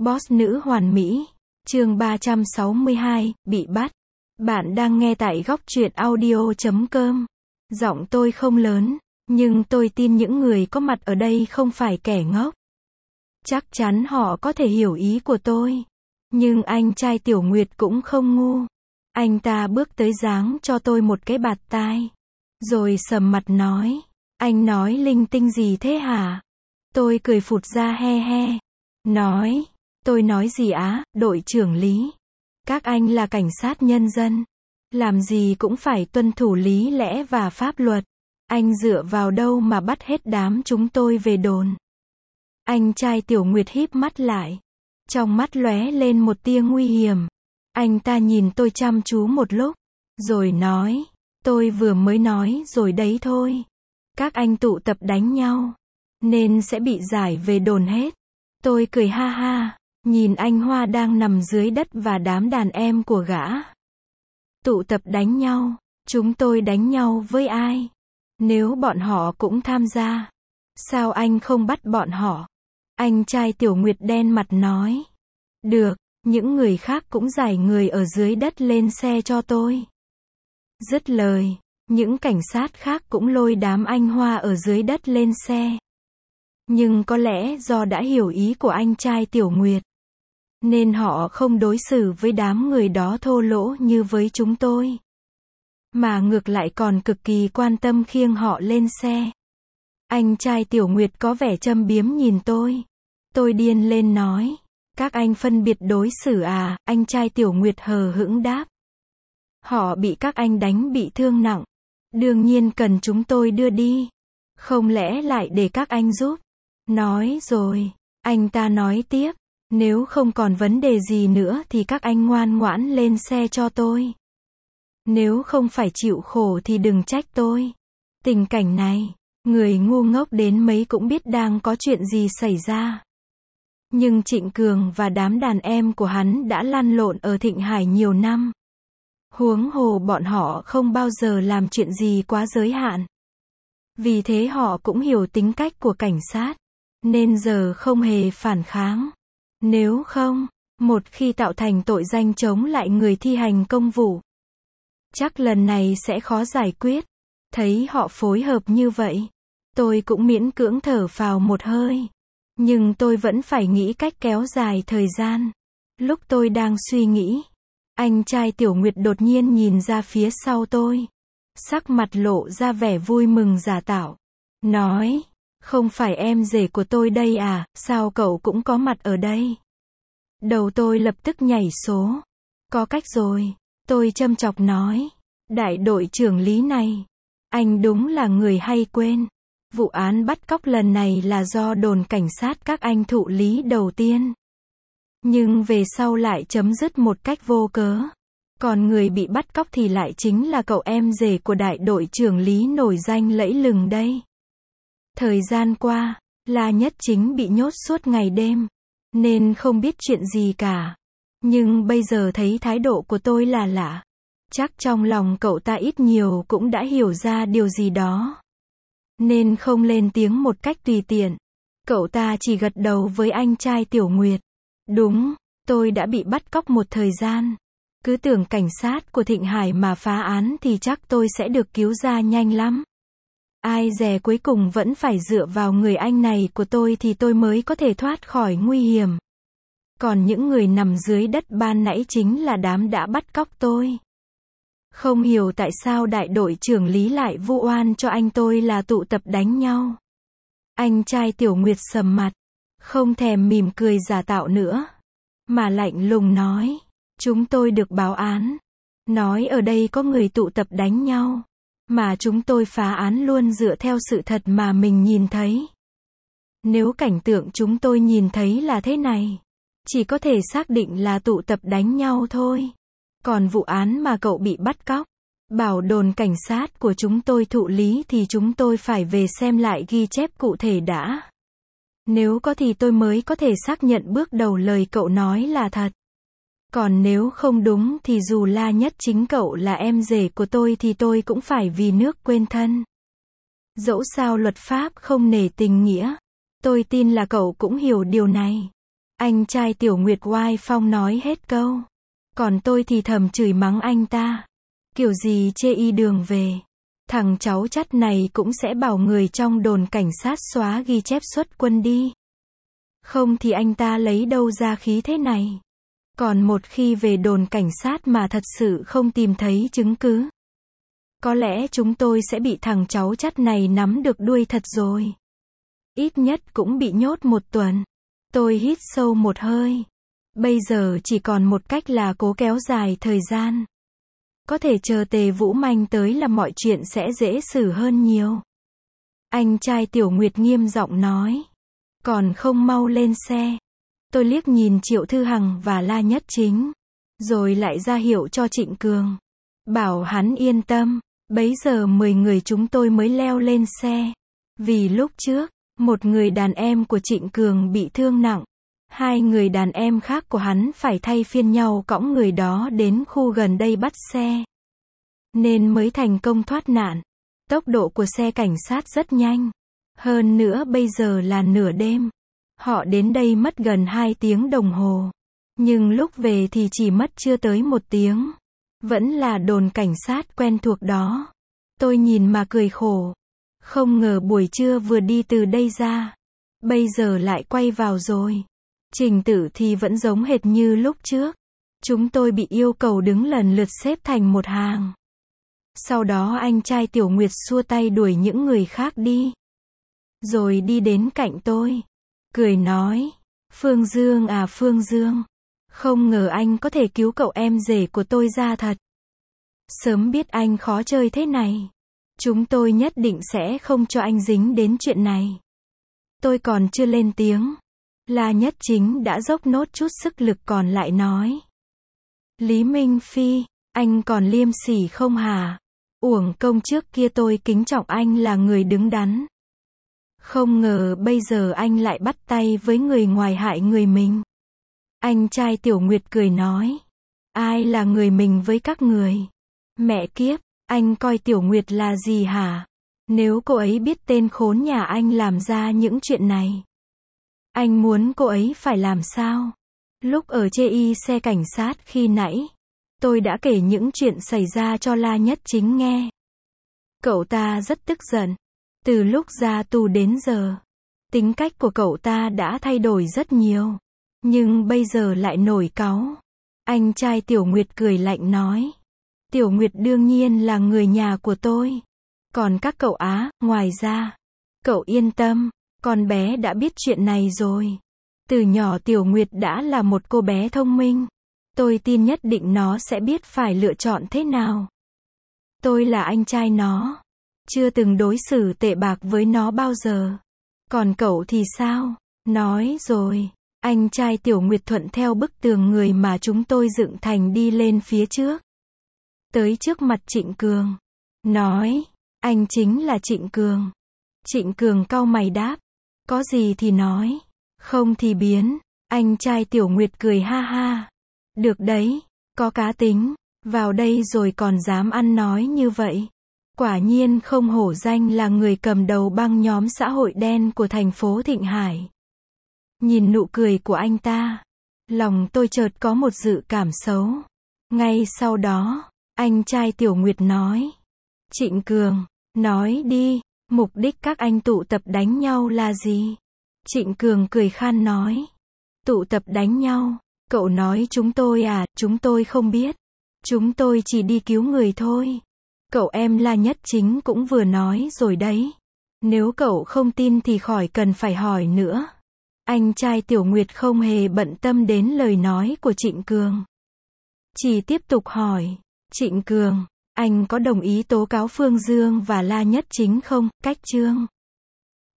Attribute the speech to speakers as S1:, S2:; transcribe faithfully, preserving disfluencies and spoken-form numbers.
S1: Boss nữ hoàn mỹ. Chương ba trăm sáu mươi hai, bị bắt. Bạn đang nghe tại góc truyện audio chấm com. Giọng tôi không lớn, nhưng tôi tin những người có mặt ở đây không phải kẻ ngốc. Chắc chắn họ có thể hiểu ý của tôi. Nhưng anh trai Tiểu Nguyệt cũng không ngu. Anh ta bước tới giáng cho tôi một cái bạt tai. Rồi sầm mặt nói, anh nói linh tinh gì thế hả? Tôi cười phụt ra he he. Nói, tôi nói gì á, đội trưởng Lý. Các anh là cảnh sát nhân dân. Làm gì cũng phải tuân thủ lý lẽ và pháp luật. Anh dựa vào đâu mà bắt hết đám chúng tôi về đồn? Anh trai Tiểu Nguyệt híp mắt lại. Trong mắt lóe lên một tia nguy hiểm. Anh ta nhìn tôi chăm chú một lúc. Rồi nói, tôi vừa mới nói rồi đấy thôi. Các anh tụ tập đánh nhau. Nên sẽ bị giải về đồn hết. Tôi cười ha ha. Nhìn anh Hoa đang nằm dưới đất và đám đàn em của gã. Tụ tập đánh nhau. Chúng tôi đánh nhau với ai? Nếu bọn họ cũng tham gia, sao anh không bắt bọn họ? Anh trai Tiểu Nguyệt đen mặt nói. Được, những người khác cũng giải người ở dưới đất lên xe cho tôi. Dứt lời, những cảnh sát khác cũng lôi đám anh Hoa ở dưới đất lên xe. Nhưng có lẽ do đã hiểu ý của anh trai Tiểu Nguyệt, nên họ không đối xử với đám người đó thô lỗ như với chúng tôi. Mà ngược lại còn cực kỳ quan tâm khiêng họ lên xe. Anh trai Tiểu Nguyệt có vẻ châm biếm nhìn tôi. Tôi điên lên nói. Các anh phân biệt đối xử à? Anh trai Tiểu Nguyệt hờ hững đáp. Họ bị các anh đánh bị thương nặng. Đương nhiên cần chúng tôi đưa đi. Không lẽ lại để các anh giúp? Nói rồi. Anh ta nói tiếp. Nếu không còn vấn đề gì nữa thì các anh ngoan ngoãn lên xe cho tôi. Nếu không phải chịu khổ thì đừng trách tôi. Tình cảnh này, người ngu ngốc đến mấy cũng biết đang có chuyện gì xảy ra. Nhưng Trịnh Cường và đám đàn em của hắn đã lăn lộn ở Thịnh Hải nhiều năm. Huống hồ bọn họ không bao giờ làm chuyện gì quá giới hạn. Vì thế họ cũng hiểu tính cách của cảnh sát. Nên giờ không hề phản kháng. Nếu không, một khi tạo thành tội danh chống lại người thi hành công vụ, chắc lần này sẽ khó giải quyết. Thấy họ phối hợp như vậy, tôi cũng miễn cưỡng thở phào một hơi. Nhưng tôi vẫn phải nghĩ cách kéo dài thời gian. Lúc tôi đang suy nghĩ, anh trai Tiểu Nguyệt đột nhiên nhìn ra phía sau tôi. Sắc mặt lộ ra vẻ vui mừng giả tạo. Nói, không phải em rể của tôi đây à, sao cậu cũng có mặt ở đây? Đầu tôi lập tức nhảy số. Có cách rồi. Tôi châm chọc nói. Đại đội trưởng Lý này, anh đúng là người hay quên. Vụ án bắt cóc lần này là do đồn cảnh sát các anh thụ lý đầu tiên. Nhưng về sau lại chấm dứt một cách vô cớ. Còn người bị bắt cóc thì lại chính là cậu em rể của đại đội trưởng Lý nổi danh lẫy lừng đây. Thời gian qua, La Nhất Chính bị nhốt suốt ngày đêm, nên không biết chuyện gì cả. Nhưng bây giờ thấy thái độ của tôi là lạ. Chắc trong lòng cậu ta ít nhiều cũng đã hiểu ra điều gì đó. Nên không lên tiếng một cách tùy tiện. Cậu ta chỉ gật đầu với anh trai Tiểu Nguyệt. Đúng, tôi đã bị bắt cóc một thời gian. Cứ tưởng cảnh sát của Thịnh Hải mà phá án thì chắc tôi sẽ được cứu ra nhanh lắm. Ai dè cuối cùng vẫn phải dựa vào người anh này của tôi thì tôi mới có thể thoát khỏi nguy hiểm. Còn những người nằm dưới đất ban nãy chính là đám đã bắt cóc tôi. Không hiểu tại sao đại đội trưởng Lý lại vu oan cho anh tôi là tụ tập đánh nhau. Anh trai Tiểu Nguyệt sầm mặt, không thèm mỉm cười giả tạo nữa, mà lạnh lùng nói, chúng tôi được báo án, nói ở đây có người tụ tập đánh nhau, mà chúng tôi phá án luôn dựa theo sự thật mà mình nhìn thấy. Nếu cảnh tượng chúng tôi nhìn thấy là thế này, chỉ có thể xác định là tụ tập đánh nhau thôi. Còn vụ án mà cậu bị bắt cóc, bảo đồn cảnh sát của chúng tôi thụ lý thì chúng tôi phải về xem lại ghi chép cụ thể đã. Nếu có thì tôi mới có thể xác nhận bước đầu lời cậu nói là thật. Còn nếu không đúng thì dù La Nhất Chính cậu là em rể của tôi thì tôi cũng phải vì nước quên thân. Dẫu sao luật pháp không nể tình nghĩa. Tôi tin là cậu cũng hiểu điều này. Anh trai Tiểu Nguyệt oai phong nói hết câu. Còn tôi thì thầm chửi mắng anh ta. Kiểu gì chê y đường về. Thằng cháu chắt này cũng sẽ bảo người trong đồn cảnh sát xóa ghi chép xuất quân đi. Không thì anh ta lấy đâu ra khí thế này. Còn một khi về đồn cảnh sát mà thật sự không tìm thấy chứng cứ, có lẽ chúng tôi sẽ bị thằng cháu chắt này nắm được đuôi thật rồi. Ít nhất cũng bị nhốt một tuần. Tôi hít sâu một hơi. Bây giờ chỉ còn một cách là cố kéo dài thời gian. Có thể chờ Tề Vũ Manh tới là mọi chuyện sẽ dễ xử hơn nhiều. Anh trai Tiểu Nguyệt nghiêm giọng nói. Còn không mau lên xe. Tôi liếc nhìn Triệu Thư Hằng và La Nhất Chính. Rồi lại ra hiệu cho Trịnh Cường. Bảo hắn yên tâm. Bấy giờ mười người chúng tôi mới leo lên xe. Vì lúc trước, một người đàn em của Trịnh Cường bị thương nặng. Hai người đàn em khác của hắn phải thay phiên nhau cõng người đó đến khu gần đây bắt xe. Nên mới thành công thoát nạn. Tốc độ của xe cảnh sát rất nhanh. Hơn nữa bây giờ là nửa đêm. Họ đến đây mất gần hai tiếng đồng hồ. Nhưng lúc về thì chỉ mất chưa tới một tiếng. Vẫn là đồn cảnh sát quen thuộc đó. Tôi nhìn mà cười khổ. Không ngờ buổi trưa vừa đi từ đây ra. Bây giờ lại quay vào rồi. Trình tự thì vẫn giống hệt như lúc trước. Chúng tôi bị yêu cầu đứng lần lượt xếp thành một hàng. Sau đó anh trai Tiểu Nguyệt xua tay đuổi những người khác đi. Rồi đi đến cạnh tôi. Cười nói. Phương Dương à Phương Dương. Không ngờ anh có thể cứu cậu em rể của tôi ra thật. Sớm biết anh khó chơi thế này. Chúng tôi nhất định sẽ không cho anh dính đến chuyện này. Tôi còn chưa lên tiếng. La Nhất Chính đã dốc nốt chút sức lực còn lại nói. Lý Minh Phi, anh còn liêm sỉ không hả? Uổng công trước kia tôi kính trọng anh là người đứng đắn. Không ngờ bây giờ anh lại bắt tay với người ngoài hại người mình. Anh trai Tiểu Nguyệt cười nói. Ai là người mình với các người? Mẹ kiếp, anh coi Tiểu Nguyệt là gì hả? Nếu cô ấy biết tên khốn nhà anh làm ra những chuyện này, anh muốn cô ấy phải làm sao? Lúc ở chê y xe cảnh sát khi nãy, tôi đã kể những chuyện xảy ra cho La Nhất Chính nghe. Cậu ta rất tức giận. Từ lúc ra tù đến giờ, tính cách của cậu ta đã thay đổi rất nhiều. Nhưng bây giờ lại nổi cáu. Anh trai Tiểu Nguyệt cười lạnh nói. Tiểu Nguyệt đương nhiên là người nhà của tôi. Còn các cậu á, ngoài ra, cậu yên tâm, con bé đã biết chuyện này rồi. Từ nhỏ Tiểu Nguyệt đã là một cô bé thông minh. Tôi tin nhất định nó sẽ biết phải lựa chọn thế nào. Tôi là anh trai nó. Chưa từng đối xử tệ bạc với nó bao giờ. Còn cậu thì sao? Nói rồi. Anh trai Tiểu Nguyệt thuận theo bức tường người mà chúng tôi dựng thành đi lên phía trước. Tới trước mặt Trịnh Cường. Nói. Anh chính là Trịnh Cường. Trịnh Cường cau mày đáp. Có gì thì nói. Không thì biến. Anh trai Tiểu Nguyệt cười ha ha. Được đấy. Có cá tính. Vào đây rồi còn dám ăn nói như vậy. Quả nhiên không hổ danh là người cầm đầu băng nhóm xã hội đen của thành phố Thịnh Hải. Nhìn nụ cười của anh ta, lòng tôi chợt có một dự cảm xấu. Ngay sau đó, anh trai Tiểu Nguyệt nói. Trịnh Cường, nói đi, mục đích các anh tụ tập đánh nhau là gì? Trịnh Cường cười khan nói. Tụ tập đánh nhau, cậu nói chúng tôi à, chúng tôi không biết. Chúng tôi chỉ đi cứu người thôi. Cậu em La Nhất Chính cũng vừa nói rồi đấy. Nếu cậu không tin thì khỏi cần phải hỏi nữa. Anh trai Tiểu Nguyệt không hề bận tâm đến lời nói của Trịnh Cường. Chỉ tiếp tục hỏi. Trịnh Cường, anh có đồng ý tố cáo Phương Dương và La Nhất Chính không? Cách chương